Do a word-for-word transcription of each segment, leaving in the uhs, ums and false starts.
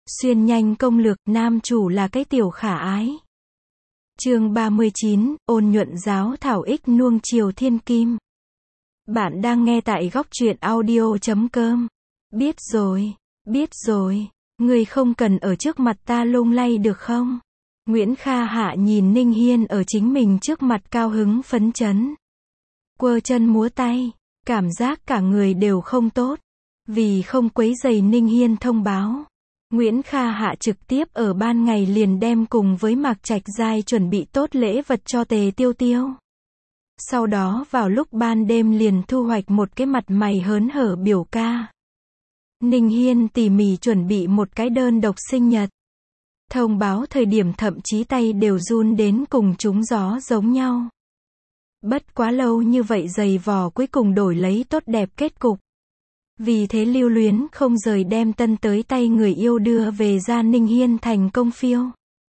Xuyên nhanh công lược, nam chủ là cái tiểu khả ái. Chương ba mươi chín, ôn nhuận giáo thảo ích nuông chiều thiên kim. Bạn đang nghe tại góc truyện audio chấm com. Biết rồi, biết rồi, người không cần ở trước mặt ta lung lay được không? Nguyễn Kha Hạ nhìn Ninh Hiên ở chính mình trước mặt cao hứng phấn chấn. Quơ chân múa tay, cảm giác cả người đều không tốt. Vì không quấy rầy Ninh Hiên thông báo, Nguyễn Kha Hạ trực tiếp ở ban ngày liền đem cùng với Mạc Trạch Giai chuẩn bị tốt lễ vật cho Tề Tiêu Tiêu. Sau đó vào lúc ban đêm liền thu hoạch một cái mặt mày hớn hở biểu ca. Ninh Hiên tỉ mỉ chuẩn bị một cái đơn độc sinh nhật. Thông báo thời điểm thậm chí tay đều run đến cùng trúng gió giống nhau. Bất quá lâu như vậy giày vò cuối cùng đổi lấy tốt đẹp kết cục. Vì thế lưu luyến không rời đem tân tới tay người yêu đưa về ra Ninh Hiên thành công phiêu.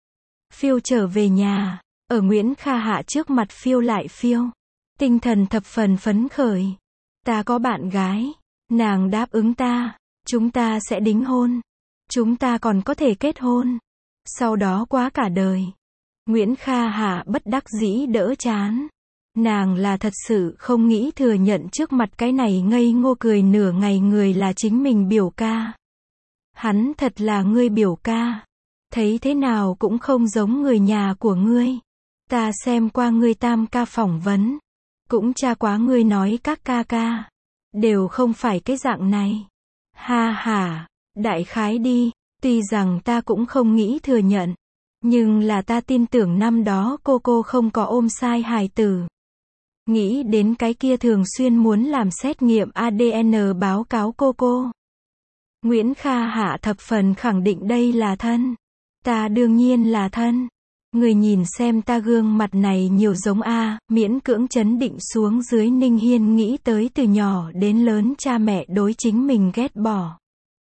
Phiêu trở về nhà, ở Nguyễn Kha Hạ trước mặt phiêu lại phiêu. Tinh thần thập phần phấn khởi. Ta có bạn gái, nàng đáp ứng ta, chúng ta sẽ đính hôn. Chúng ta còn có thể kết hôn. Sau đó quá cả đời. Nguyễn Kha Hạ bất đắc dĩ đỡ chán. Nàng là thật sự không nghĩ thừa nhận trước mặt cái này ngây ngô cười nửa ngày người là chính mình biểu ca. Hắn thật là ngươi biểu ca. Thấy thế nào cũng không giống người nhà của ngươi. Ta xem qua ngươi tam ca phỏng vấn. Cũng tra quá ngươi nói các ca ca. Đều không phải cái dạng này. Ha ha, đại khái đi. Tuy rằng ta cũng không nghĩ thừa nhận. Nhưng là ta tin tưởng năm đó cô cô không có ôm sai hài tử. Nghĩ đến cái kia thường xuyên muốn làm xét nghiệm a đê en báo cáo cô cô. Nguyễn Kha Hạ thập phần khẳng định đây là thân. Ta đương nhiên là thân. Người nhìn xem ta gương mặt này nhiều giống a, miễn cưỡng chấn định xuống dưới. Ninh Hiên nghĩ tới từ nhỏ đến lớn cha mẹ đối chính mình ghét bỏ.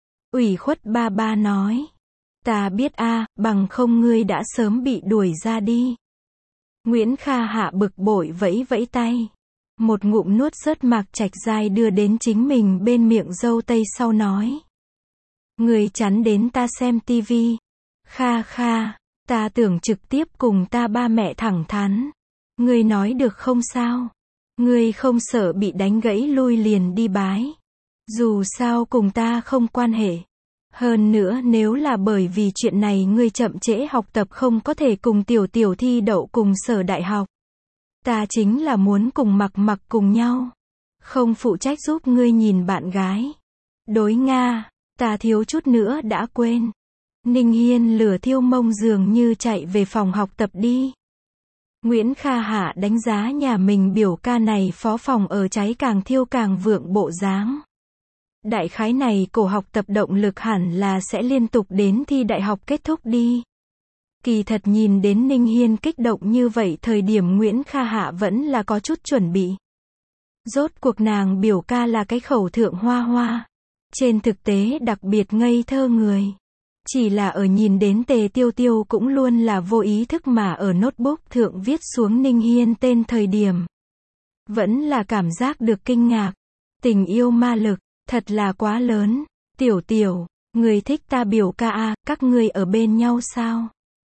Ủy khuất ba ba nói. Ta biết a, bằng không ngươi đã sớm bị đuổi ra đi. Nguyễn Kha Hạ bực bội vẫy vẫy tay. Một ngụm nuốt rớt Mạc Trạch Giai đưa đến chính mình bên miệng dâu tây sau nói. Người chắn đến ta xem tivi. Kha kha, ta tưởng trực tiếp cùng ta ba mẹ thẳng thắn. Người nói được không sao? Người không sợ bị đánh gãy lui liền đi bái. Dù sao cùng ta không quan hệ. Hơn nữa nếu là bởi vì chuyện này ngươi chậm trễ học tập không có thể cùng tiểu tiểu thi đậu cùng sở đại học. Ta chính là muốn cùng mặc mặc cùng nhau. Không phụ trách giúp ngươi nhìn bạn gái. Đối Nga, ta thiếu chút nữa đã quên. Ninh Hiên lửa thiêu mông dường như chạy về phòng học tập đi. Nguyễn Kha Hạ đánh giá nhà mình biểu ca này phó phòng ở cháy càng thiêu càng vượng bộ dáng. Đại khái này cổ học tập động lực hẳn là sẽ liên tục đến thi đại học kết thúc đi. Kỳ thật nhìn đến Ninh Hiên kích động như vậy thời điểm Nguyễn Kha Hạ vẫn là có chút chuẩn bị. Rốt cuộc nàng biểu ca là cái khẩu thượng hoa hoa. Trên thực tế đặc biệt ngây thơ người. Chỉ là ở nhìn đến Tề Tiêu Tiêu cũng luôn là vô ý thức mà ở notebook thượng viết xuống Ninh Hiên tên thời điểm. Vẫn là cảm giác được kinh ngạc. Tình yêu ma lực. Thật là quá lớn. Tiểu tiểu, người thích ta biểu ca à, các ngươi ở bên nhau sao?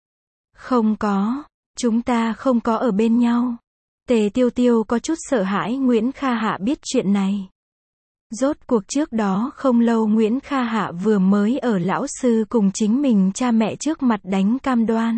Không có, chúng ta không có ở bên nhau. Tề Tiêu Tiêu có chút sợ hãi Nguyễn Kha Hạ biết chuyện này. Rốt cuộc trước đó không lâu Nguyễn Kha Hạ vừa mới ở lão sư cùng chính mình cha mẹ trước mặt đánh cam đoan.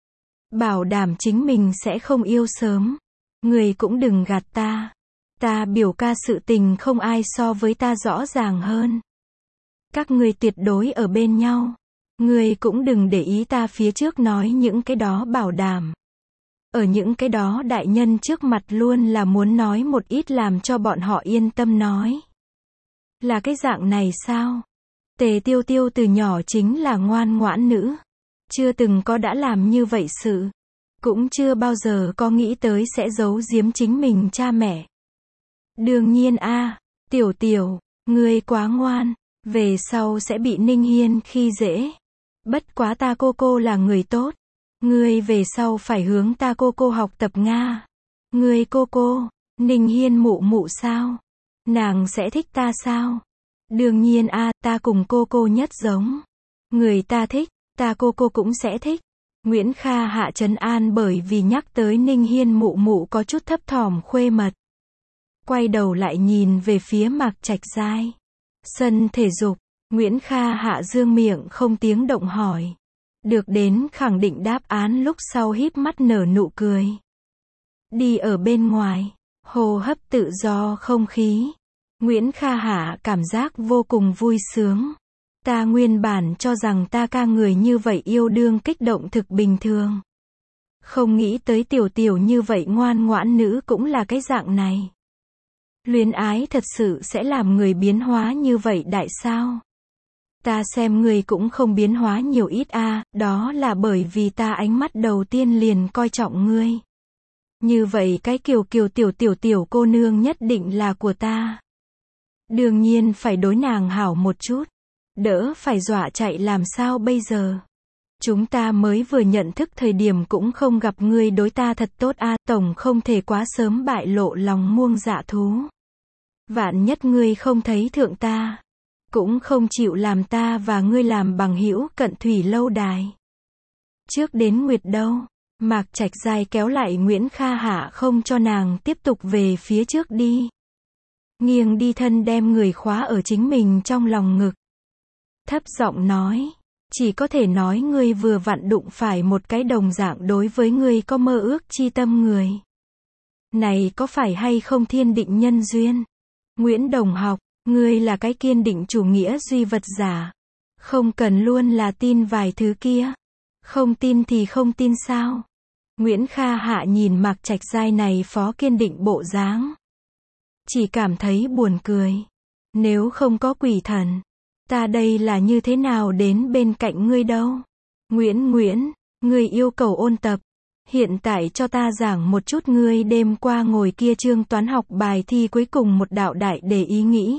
Bảo đảm chính mình sẽ không yêu sớm. Người cũng đừng gạt ta. Ta biểu ca sự tình không ai so với ta rõ ràng hơn. Các ngươi tuyệt đối ở bên nhau. Ngươi cũng đừng để ý ta phía trước nói những cái đó bảo đảm. Ở những cái đó đại nhân trước mặt luôn là muốn nói một ít làm cho bọn họ yên tâm nói. Là cái dạng này sao? Tề Tiêu Tiêu từ nhỏ chính là ngoan ngoãn nữ. Chưa từng có đã làm như vậy sự. Cũng chưa bao giờ có nghĩ tới sẽ giấu giếm chính mình cha mẹ. Đương nhiên a, à, tiểu tiểu, ngươi quá ngoan, về sau sẽ bị Ninh Hiên khi dễ. Bất quá ta cô cô là người tốt, ngươi về sau phải hướng ta cô cô học tập Nga. Ngươi cô cô, Ninh Hiên mụ mụ sao? Nàng sẽ thích ta sao? Đương nhiên a, à, ta cùng cô cô nhất giống. Người ta thích, ta cô cô cũng sẽ thích. Nguyễn Kha Hạ trấn an bởi vì nhắc tới Ninh Hiên mụ mụ có chút thấp thỏm khuê mật. Quay đầu lại nhìn về phía Mạc Trạch Giai. Sân thể dục, Nguyễn Kha Hạ dương miệng không tiếng động hỏi. Được đến khẳng định đáp án lúc sau híp mắt nở nụ cười. Đi ở bên ngoài, hô hấp tự do không khí. Nguyễn Kha Hạ cảm giác vô cùng vui sướng. Ta nguyên bản cho rằng ta ca người như vậy yêu đương kích động thực bình thường. Không nghĩ tới tiểu tiểu như vậy ngoan ngoãn nữ cũng là cái dạng này. Luyến ái thật sự sẽ làm người biến hóa như vậy đại sao? Ta xem người cũng không biến hóa nhiều ít a, à, đó là bởi vì ta ánh mắt đầu tiên liền coi trọng ngươi. Như vậy cái kiều kiều tiểu tiểu tiểu cô nương nhất định là của ta. Đương nhiên phải đối nàng hảo một chút. Đỡ phải dọa chạy làm sao bây giờ? Chúng ta mới vừa nhận thức thời điểm cũng không gặp ngươi đối ta thật tốt a, à, tổng không thể quá sớm bại lộ lòng muông dạ thú. Vạn nhất ngươi không thấy thượng ta, cũng không chịu làm ta và ngươi làm bằng hữu cận thủy lâu đài. Trước đến Nguyệt đâu, Mạc Trạch Giai kéo lại Nguyễn Kha Hạ không cho nàng tiếp tục về phía trước đi. Nghiêng đi thân đem người khóa ở chính mình trong lòng ngực. Thấp giọng nói, chỉ có thể nói ngươi vừa vặn đụng phải một cái đồng dạng đối với ngươi có mơ ước chi tâm người. Này có phải hay không thiên định nhân duyên? Nguyễn Đồng học, ngươi là cái kiên định chủ nghĩa duy vật giả. Không cần luôn là tin vài thứ kia. Không tin thì không tin sao? Nguyễn Kha Hạ nhìn Mạc Trạch Giai này phó kiên định bộ dáng. Chỉ cảm thấy buồn cười. Nếu không có quỷ thần, ta đây là như thế nào đến bên cạnh ngươi đâu? Nguyễn Nguyễn, ngươi yêu cầu ôn tập. Hiện tại cho ta giảng một chút ngươi đêm qua ngồi kia chương toán học bài thi cuối cùng một đạo đại đề ý nghĩ.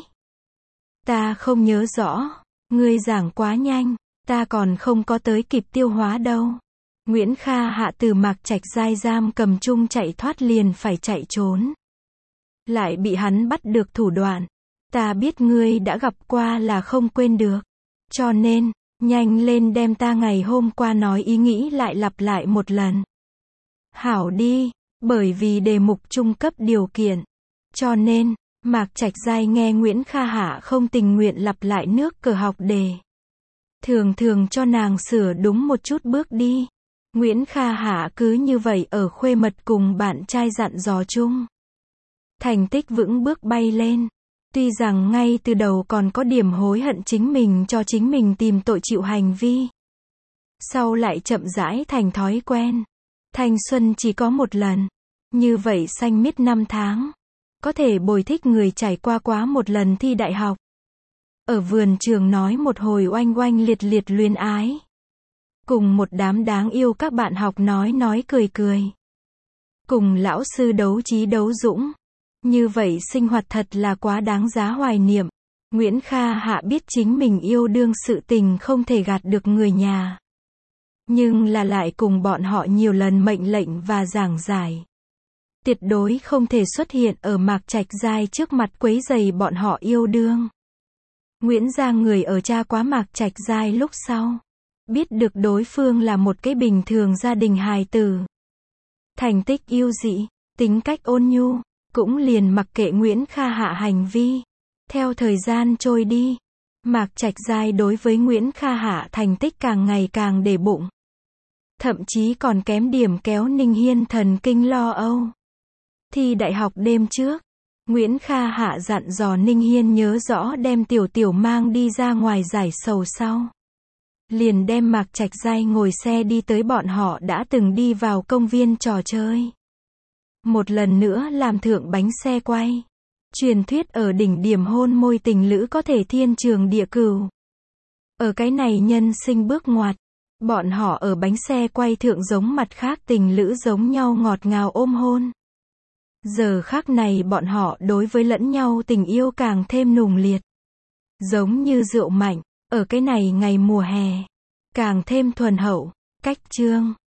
Ta không nhớ rõ, ngươi giảng quá nhanh, ta còn không có tới kịp tiêu hóa đâu. Nguyễn Kha Hạ từ Mạc Trạch Giai giam cầm chung chạy thoát liền phải chạy trốn. Lại bị hắn bắt được thủ đoạn. Ta biết ngươi đã gặp qua là không quên được. Cho nên, nhanh lên đem ta ngày hôm qua nói ý nghĩ lại lặp lại một lần. Hảo đi, bởi vì đề mục trung cấp điều kiện. Cho nên, Mạc Trạch Giai nghe Nguyễn Kha Hạ không tình nguyện lặp lại nước cờ học đề. Thường thường cho nàng sửa đúng một chút bước đi. Nguyễn Kha Hạ cứ như vậy ở khuê mật cùng bạn trai dặn dò chung. Thành tích vững bước bay lên. Tuy rằng ngay từ đầu còn có điểm hối hận chính mình cho chính mình tìm tội chịu hành vi. Sau lại chậm rãi thành thói quen. Thanh xuân chỉ có một lần. Như vậy xanh miết năm tháng. Có thể bồi thích người trải qua quá một lần thi đại học. Ở vườn trường nói một hồi oanh oanh liệt liệt luyến ái. Cùng một đám đáng yêu các bạn học nói nói cười cười. Cùng lão sư đấu trí đấu dũng. Như vậy sinh hoạt thật là quá đáng giá hoài niệm. Nguyễn Kha Hạ biết chính mình yêu đương sự tình không thể gạt được người nhà. Nhưng là lại cùng bọn họ nhiều lần mệnh lệnh và giảng giải. Tuyệt đối không thể xuất hiện ở Mạc Trạch Giai trước mặt quấy rầy bọn họ yêu đương. Nguyễn gia người ở cha quá Mạc Trạch Giai lúc sau. Biết được đối phương là một cái bình thường gia đình hài tử. Thành tích yêu dị, tính cách ôn nhu, cũng liền mặc kệ Nguyễn Kha Hạ hành vi. Theo thời gian trôi đi, Mạc Trạch Giai đối với Nguyễn Kha Hạ thành tích càng ngày càng để bụng. Thậm chí còn kém điểm kéo Ninh Hiên thần kinh lo âu. Thi đại học đêm trước, Nguyễn Kha Hạ dặn dò Ninh Hiên nhớ rõ đem tiểu tiểu mang đi ra ngoài giải sầu sau. Liền đem Mạc Trạch Giai ngồi xe đi tới bọn họ đã từng đi vào công viên trò chơi. Một lần nữa làm thượng bánh xe quay. Truyền thuyết ở đỉnh điểm hôn môi tình lữ có thể thiên trường địa cửu. Ở cái này nhân sinh bước ngoặt, bọn họ ở bánh xe quay thượng giống mặt khác tình lữ giống nhau ngọt ngào ôm hôn. Giờ khác này bọn họ đối với lẫn nhau tình yêu càng thêm nùng liệt. Giống như rượu mạnh, ở cái này ngày mùa hè, càng thêm thuần hậu. Cách chương